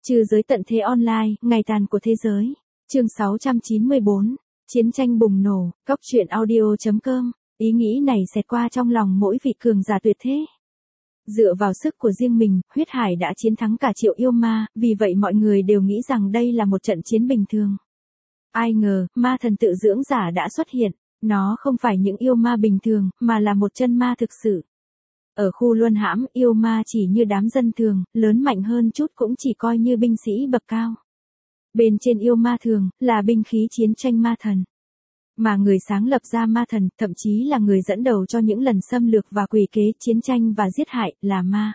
Trừ giới tận thế online, ngày tàn của thế giới. Chương 694. Chiến tranh bùng nổ, Cóc truyện audio.com. Ý nghĩ này xẹt qua trong lòng mỗi vị cường giả tuyệt thế. Dựa vào sức của riêng mình, huyết hải đã chiến thắng cả triệu yêu ma, vì vậy mọi người đều nghĩ rằng đây là một trận chiến bình thường. Ai ngờ, ma thần tự dưỡng giả đã xuất hiện. Nó không phải những yêu ma bình thường, mà là một chân ma thực sự. Ở khu luân hãm, yêu ma chỉ như đám dân thường, lớn mạnh hơn chút cũng chỉ coi như binh sĩ bậc cao. Bên trên yêu ma thường, là binh khí chiến tranh ma thần. Mà người sáng lập ra ma thần, thậm chí là người dẫn đầu cho những lần xâm lược và quỷ kế chiến tranh và giết hại, là ma.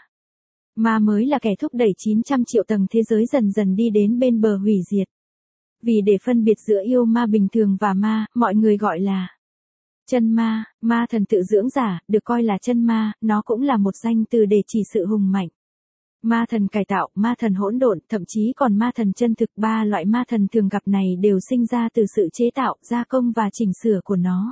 Ma mới là kẻ thúc đẩy 900 triệu tầng thế giới dần dần đi đến bên bờ hủy diệt. Vì để phân biệt giữa yêu ma bình thường và ma, mọi người gọi là chân ma. Ma thần tự dưỡng giả, được coi là chân ma, nó cũng là một danh từ để chỉ sự hùng mạnh. Ma thần cải tạo, ma thần hỗn độn, thậm chí còn ma thần chân thực, ba loại ma thần thường gặp này đều sinh ra từ sự chế tạo, gia công và chỉnh sửa của nó.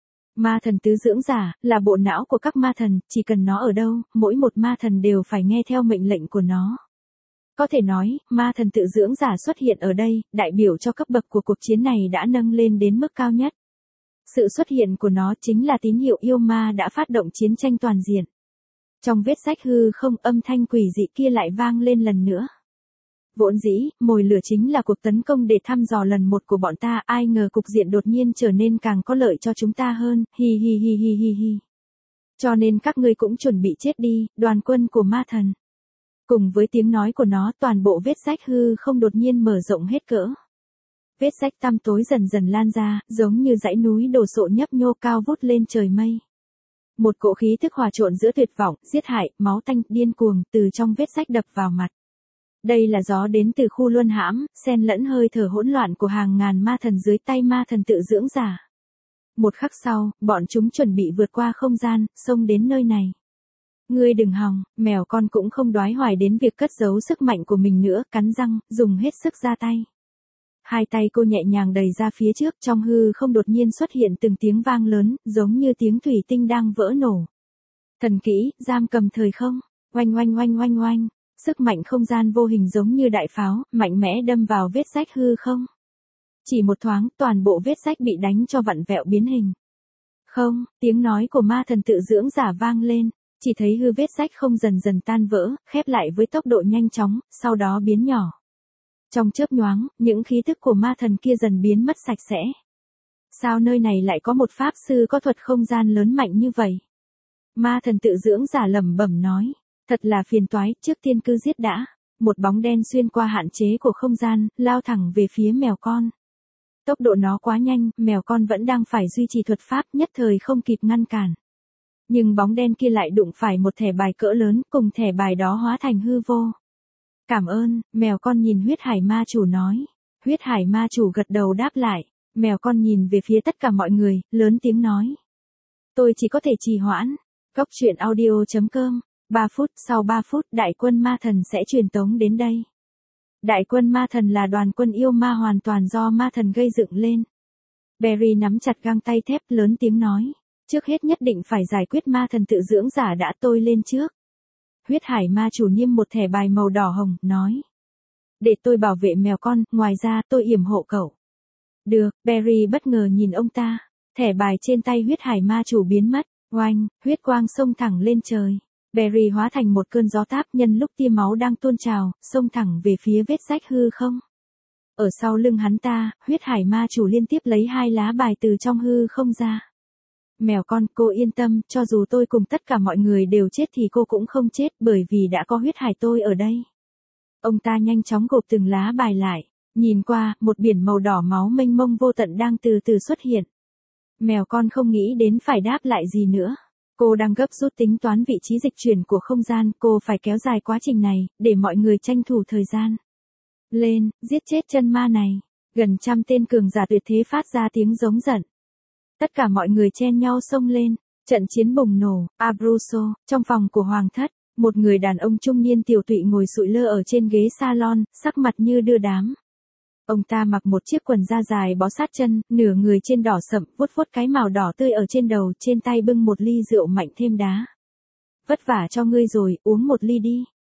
Ma thần tứ dưỡng giả, là bộ não của các ma thần, chỉ cần nó ở đâu, mỗi một ma thần đều phải nghe theo mệnh lệnh của nó. Có thể nói, ma thần tự dưỡng giả xuất hiện ở đây, đại biểu cho cấp bậc của cuộc chiến này đã nâng lên đến mức cao nhất. Sự xuất hiện của nó chính là tín hiệu yêu ma đã phát động chiến tranh toàn diện. Trong vết rách hư không, âm thanh quỷ dị kia lại vang lên lần nữa. Vốn dĩ, mồi lửa chính là cuộc tấn công để thăm dò lần một của bọn ta, ai ngờ cục diện đột nhiên trở nên càng có lợi cho chúng ta hơn, hi hi hi hi hi hi. Cho nên các ngươi cũng chuẩn bị chết đi, đoàn quân của ma thần. Cùng với tiếng nói của nó, toàn bộ vết rách hư không đột nhiên mở rộng hết cỡ. Vết rách tăm tối dần dần lan ra, giống như dãy núi đổ sộ nhấp nhô cao vút lên trời mây. Một cỗ khí thức hòa trộn giữa tuyệt vọng, giết hại, máu tanh, điên cuồng, từ trong vết rách đập vào mặt. Đây là gió đến từ khu luân hãm, xen lẫn hơi thở hỗn loạn của hàng ngàn ma thần dưới tay ma thần tự dưỡng giả. Một khắc sau, bọn chúng chuẩn bị vượt qua không gian, xông đến nơi này. Ngươi đừng hòng, mèo con cũng không đoái hoài đến việc cất giấu sức mạnh của mình nữa, cắn răng, dùng hết sức ra tay. Hai tay cô nhẹ nhàng đẩy ra phía trước, trong hư không đột nhiên xuất hiện từng tiếng vang lớn, giống như tiếng thủy tinh đang vỡ nổ. Thần kỹ, giam cầm thời không, oanh oanh oanh oanh oanh, sức mạnh không gian vô hình giống như đại pháo, mạnh mẽ đâm vào vết rách hư không. Chỉ một thoáng, toàn bộ vết rách bị đánh cho vặn vẹo biến hình. Không, tiếng nói của ma thần tự dưỡng giả vang lên, chỉ thấy hư vết rách không dần dần tan vỡ, khép lại với tốc độ nhanh chóng, sau đó biến nhỏ. Trong chớp nhoáng, những khí thức của ma thần kia dần biến mất sạch sẽ. Sao nơi này lại có một pháp sư có thuật không gian lớn mạnh như vậy? Ma thần tự dưỡng giả lẩm bẩm nói. Thật là phiền toái, trước tiên cứ giết đã. Một bóng đen xuyên qua hạn chế của không gian, lao thẳng về phía mèo con. Tốc độ nó quá nhanh, mèo con vẫn đang phải duy trì thuật pháp, nhất thời không kịp ngăn cản. Nhưng bóng đen kia lại đụng phải một thẻ bài cỡ lớn, cùng thẻ bài đó hóa thành hư vô. Cảm ơn, mèo con nhìn huyết hải ma chủ nói. Huyết hải ma chủ gật đầu đáp lại. Mèo con nhìn về phía tất cả mọi người, lớn tiếng nói. Tôi chỉ có thể trì hoãn. Cóc truyện audio.com. 3 phút, sau 3 phút, đại quân ma thần sẽ truyền tống đến đây. Đại quân ma thần là đoàn quân yêu ma hoàn toàn do ma thần gây dựng lên. Barry nắm chặt găng tay thép, lớn tiếng nói. Trước hết nhất định phải giải quyết ma thần tự dưỡng giả đã, tôi lên trước. Huyết hải ma chủ niêm một thẻ bài màu đỏ hồng, nói. Để tôi bảo vệ mèo con, ngoài ra tôi yểm hộ cậu. Được, Barry bất ngờ nhìn ông ta. Thẻ bài trên tay huyết hải ma chủ biến mất, oanh, huyết quang xông thẳng lên trời. Barry hóa thành một cơn gió táp, nhân lúc tia máu đang tuôn trào, xông thẳng về phía vết rách hư không. Ở sau lưng hắn ta, huyết hải ma chủ liên tiếp lấy 2 lá bài từ trong hư không ra. Mèo con, cô yên tâm, cho dù tôi cùng tất cả mọi người đều chết thì cô cũng không chết, bởi vì đã có huyết hải tôi ở đây. Ông ta nhanh chóng gộp từng lá bài lại, nhìn qua, một biển màu đỏ máu mênh mông vô tận đang từ từ xuất hiện. Mèo con không nghĩ đến phải đáp lại gì nữa. Cô đang gấp rút tính toán vị trí dịch chuyển của không gian, cô phải kéo dài quá trình này, để mọi người tranh thủ thời gian. Lên, giết chết chân ma này. Gần 100 tên cường giả tuyệt thế phát ra tiếng giống giận. Tất cả mọi người chen nhau xông lên, trận chiến bùng nổ. Abruzzo, trong phòng của hoàng thất, một người đàn ông trung niên tiểu tụy ngồi sụi lơ ở trên ghế salon, sắc mặt như đưa đám. Ông ta mặc một chiếc quần da dài bó sát chân, nửa người trên đỏ sậm, vuốt vuốt cái màu đỏ tươi ở trên đầu, trên tay bưng một ly rượu mạnh thêm đá. Vất vả cho ngươi rồi, uống một ly đi.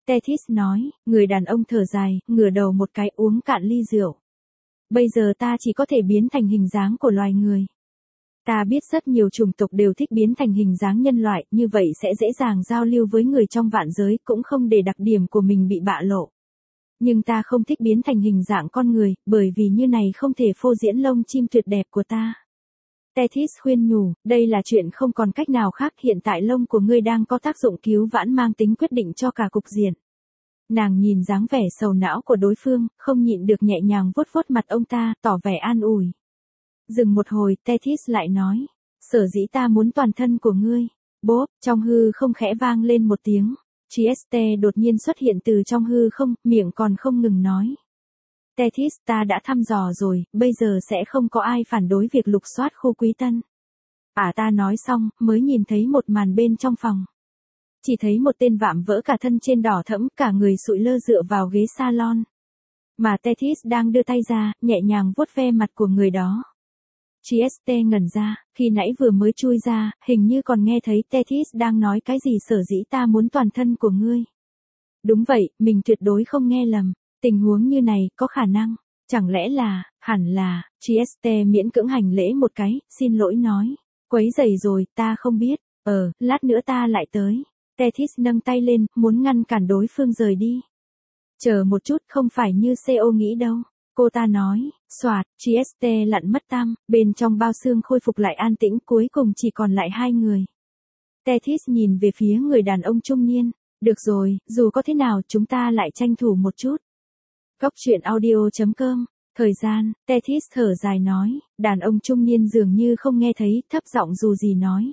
Tethys nói, người đàn ông thở dài, ngửa đầu một cái uống cạn ly rượu. Bây giờ ta chỉ có thể biến thành hình dáng của loài người. Ta biết rất nhiều chủng tộc đều thích biến thành hình dáng nhân loại, như vậy sẽ dễ dàng giao lưu với người trong vạn giới, cũng không để đặc điểm của mình bị bại lộ. Nhưng ta không thích biến thành hình dạng con người, bởi vì như này không thể phô diễn lông chim tuyệt đẹp của ta. Tethys khuyên nhủ, đây là chuyện không còn cách nào khác, hiện tại lông của ngươi đang có tác dụng cứu vãn mang tính quyết định cho cả cục diện. Nàng nhìn dáng vẻ sầu não của đối phương, không nhịn được nhẹ nhàng vuốt vuốt mặt ông ta, tỏ vẻ an ủi. Dừng một hồi, Tethys lại nói, sở dĩ ta muốn toàn thân của ngươi. Bốp, trong hư không khẽ vang lên một tiếng. Trieste đột nhiên xuất hiện từ trong hư không, miệng còn không ngừng nói. Tethys, ta đã thăm dò rồi, bây giờ sẽ không có ai phản đối việc lục soát khu Quý Tân. Ta nói xong, mới nhìn thấy một màn bên trong phòng. Chỉ thấy một tên vạm vỡ cả thân trên đỏ thẫm, cả người sụi lơ dựa vào ghế salon. Mà Tethys đang đưa tay ra, nhẹ nhàng vuốt ve mặt của người đó. Trieste ngẩn ra, khi nãy vừa mới chui ra, hình như còn nghe thấy Tethys đang nói cái gì, sở dĩ ta muốn toàn thân của ngươi. Đúng vậy, mình tuyệt đối không nghe lầm, tình huống như này, có khả năng, chẳng lẽ là, hẳn là, Trieste miễn cưỡng hành lễ một cái, xin lỗi nói, quấy rầy rồi, ta không biết, lát nữa ta lại tới. Tethys nâng tay lên, muốn ngăn cản đối phương rời đi. Chờ một chút, không phải như CO nghĩ đâu. Cô ta nói, xoạt, Trieste lặn mất tăm, bên trong bao xương khôi phục lại an tĩnh, cuối cùng chỉ còn lại hai người. Tethys nhìn về phía người đàn ông trung niên, được rồi, dù có thế nào chúng ta lại tranh thủ một chút. Góc truyện audio.com, thời gian, Tethys thở dài nói, đàn ông trung niên dường như không nghe thấy, thấp giọng dù gì nói.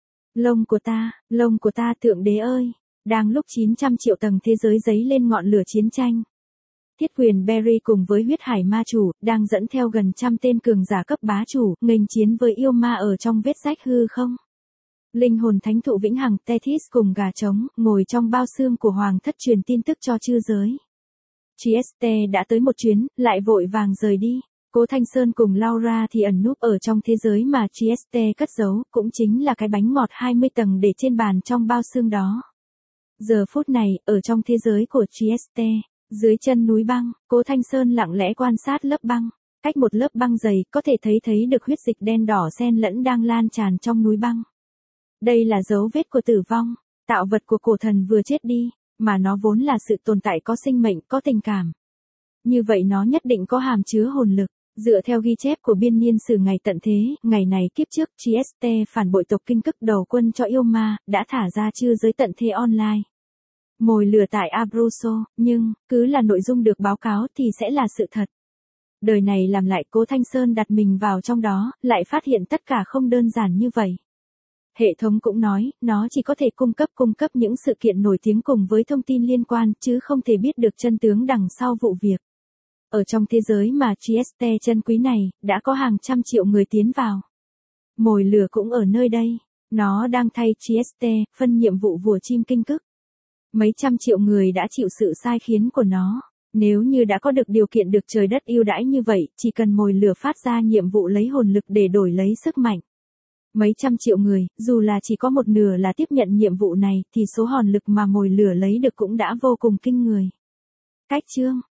Lông của ta thượng đế ơi, đang lúc 900 triệu tầng thế giới dấy lên ngọn lửa chiến tranh. Thiết quyền Berry cùng với huyết hải ma chủ, đang dẫn theo gần 100 tên cường giả cấp bá chủ, nghênh chiến với yêu ma ở trong vết rách hư không. Linh hồn thánh thụ vĩnh hằng Tethys cùng gà trống, ngồi trong bao xương của hoàng thất truyền tin tức cho chư giới. Trieste đã tới một chuyến, lại vội vàng rời đi. Cố Thanh Sơn cùng Laura thì ẩn núp ở trong thế giới mà Trieste cất giấu, cũng chính là cái bánh ngọt 20 tầng để trên bàn trong bao xương đó. Giờ phút này, ở trong thế giới của Trieste, dưới chân núi băng, Cố Thanh Sơn lặng lẽ quan sát lớp băng. Cách một lớp băng dày, có thể thấy được huyết dịch đen đỏ xen lẫn đang lan tràn trong núi băng. Đây là dấu vết của tử vong, tạo vật của cổ thần vừa chết đi, mà nó vốn là sự tồn tại có sinh mệnh, có tình cảm. Như vậy nó nhất định có hàm chứa hồn lực. Dựa theo ghi chép của biên niên sử ngày tận thế, ngày này kiếp trước, Trieste phản bội tộc Kinh Cức đầu quân cho yêu ma, đã thả ra chư giới tận thế online. Mồi lửa tại Abruzzo, nhưng, cứ là nội dung được báo cáo thì sẽ là sự thật. Đời này làm lại Cố Thanh Sơn đặt mình vào trong đó, lại phát hiện tất cả không đơn giản như vậy. Hệ thống cũng nói, nó chỉ có thể cung cấp những sự kiện nổi tiếng cùng với thông tin liên quan, chứ không thể biết được chân tướng đằng sau vụ việc. Ở trong thế giới mà Trieste chân quý này, đã có hàng trăm triệu người tiến vào. Mồi lửa cũng ở nơi đây. Nó đang thay Trieste, phân nhiệm vụ vùa chim Kinh Cức. Mấy trăm triệu người đã chịu sự sai khiến của nó. Nếu như đã có được điều kiện được trời đất ưu đãi như vậy, chỉ cần mồi lửa phát ra nhiệm vụ lấy hồn lực để đổi lấy sức mạnh. Mấy trăm triệu người, dù là chỉ có một nửa là tiếp nhận nhiệm vụ này, thì số hồn lực mà mồi lửa lấy được cũng đã vô cùng kinh người. Cách chương